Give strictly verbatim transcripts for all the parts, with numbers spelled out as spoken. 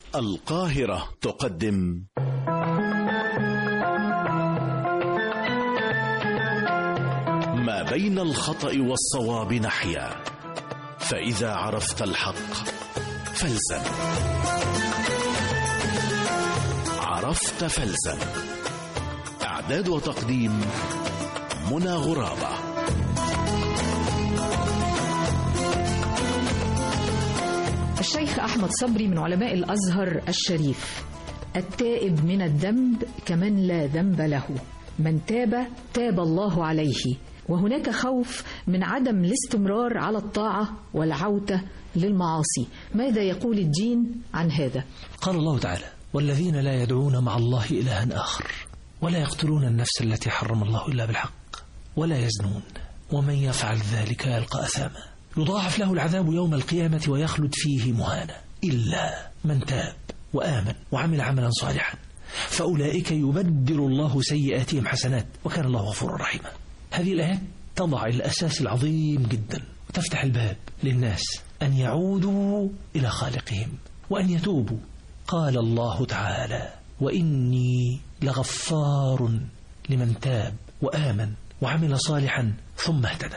القاهرة تقدم ما بين الخطأ والصواب نحيا، فإذا عرفت الحق فالزم. عرفت فالزم. إعداد وتقديم منى غرابة. الشيخ أحمد صبري من علماء الأزهر الشريف: التائب من الذنب كمن لا ذنب له، من تاب تاب الله عليه. وهناك خوف من عدم الاستمرار على الطاعة والعودة للمعاصي. ماذا يقول الدين عن هذا؟ قال الله تعالى: والذين لا يدعون مع الله إلها آخر ولا يقتلون النفس التي حرم الله إلا بالحق ولا يزنون ومن يفعل ذلك يلقى أثاما يضاعف له العذاب يوم القيامة ويخلد فيه مهانا إلا من تاب وآمن وعمل عملا صالحا فأولئك يبدل الله سيئاتهم حسنات وكان الله غفورا رحيما. هذه الآيات تضع الأساس العظيم جدا وتفتح الباب للناس أن يعودوا إلى خالقهم وأن يتوبوا. قال الله تعالى: وإني لغفار لمن تاب وآمن وعمل صالحا ثم اهتدى،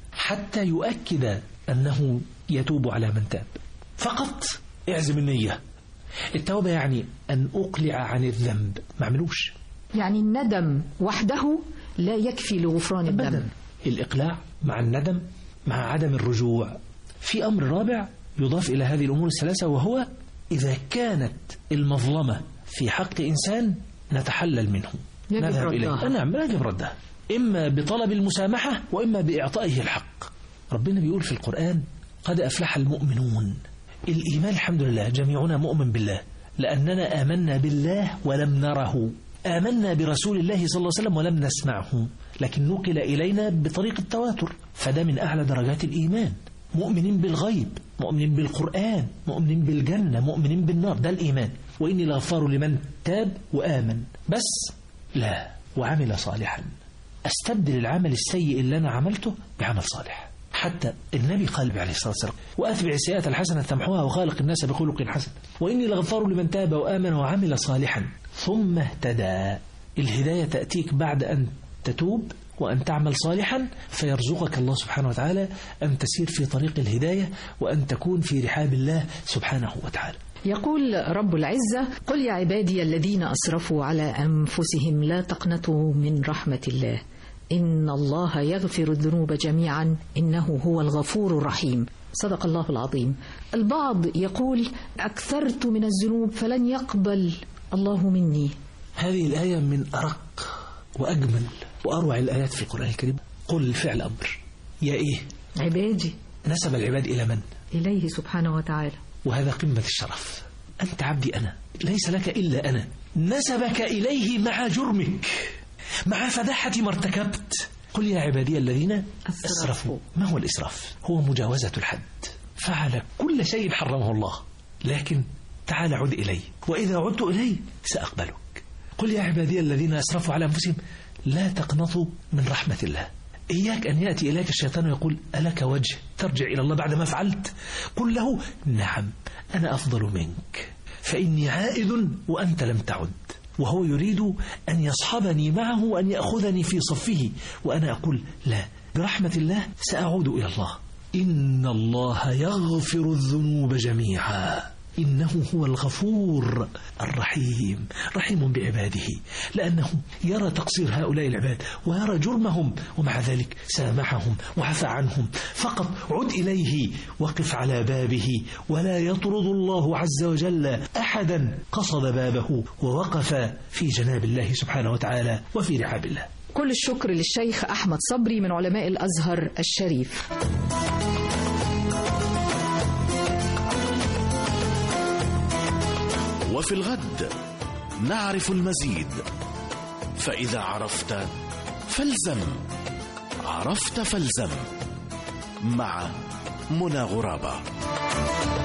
حتى يؤكد أنه يتوب على من تاب. فقط اعزم النية. التوبة يعني أن أقلع عن الذنب، ما عملوش. يعني الندم وحده لا يكفي لغفران الذنب. الإقلاع مع الندم مع عدم الرجوع. في أمر رابع يضاف إلى هذه الأمور الثلاثة، وهو إذا كانت المظلمة في حق إنسان نتحلل منه، نذهب إليه. نعم، يجب ردها، إما بطلب المسامحة وإما بإعطائه الحق. ربنا بيقول في القرآن: قد أفلح المؤمنون. الإيمان الحمد لله جميعنا مؤمن بالله، لأننا آمنا بالله ولم نره. آمنا برسول الله صلى الله عليه وسلم ولم نسمعه، لكن نقل إلينا بطريق التواتر، فده من أعلى درجات الإيمان. مؤمنين بالغيب، مؤمنين بالقرآن، مؤمنين بالجنة، مؤمنين بالنار، ده الإيمان. وإني لغفار لمن تاب وآمن، بس لا وعمل صالحا. أستبدل العمل السيء اللي أنا عملته بعمل صالح. حتى النبي قال عليه الصلاة والسلام: وأتبع السيئات الحسنة تمحوها وخالق الناس بخلق حسن. وإني لغفار لمن تاب وآمن وعمل صالحا ثم اهتدى. الهداية تأتيك بعد أن تتوب وأن تعمل صالحا، فيرزقك الله سبحانه وتعالى أن تسير في طريق الهداية وأن تكون في رحاب الله سبحانه وتعالى. يقول رب العزة: قل يا عبادي الذين أسرفوا على أنفسهم لا تقنطوا من رحمة الله إن الله يغفر الذنوب جميعا إنه هو الغفور الرحيم. صدق الله العظيم. البعض يقول: أكثرت من الذنوب فلن يقبل الله مني. هذه الآية من أرق وأجمل وأروع الآيات في القرآن الكريم. قل فعل أمر، يا إيه؟ عبادي. نسب العباد إلى من؟ إليه سبحانه وتعالى، وهذا قمة الشرف. أنت عبدي أنا، ليس لك إلا أنا. نسبك إليه مع جرمك، مع فداحة ما ارتكبت. قل يا عبادي الذين أسرفوا. ما هو الإسراف؟ هو مجاوزة الحد، فعل كل شيء حرمه الله. لكن تعال عد إلي، وإذا عدت إلي سأقبلك. قل يا عبادي الذين أسرفوا على أنفسهم لا تقنطوا من رحمة الله. إياك أن يأتي إليك الشيطان ويقول: ألك وجه ترجع إلى الله بعد ما فعلت؟ قل له: نعم، أنا أفضل منك، فإني عائد وأنت لم تعد. وهو يريد أن يصحبني معه وأن يأخذني في صفه، وأنا أقول: لا، برحمة الله سأعود إلى الله. إن الله يغفر الذنوب جميعا إنه هو الغفور الرحيم. رحيم بعباده، لأنه يرى تقصير هؤلاء العباد ويرى جرمهم، ومع ذلك سامحهم وعفى عنهم. فقط عد إليه، وقف على بابه، ولا يطرد الله عز وجل أحدا قصد بابه ووقف في جناب الله سبحانه وتعالى وفي رحاب الله. كل الشكر للشيخ أحمد صبري من علماء الأزهر الشريف. وفي الغد نعرف المزيد، فإذا عرفت فالزم. عرفت فالزم، مع منى غرابة.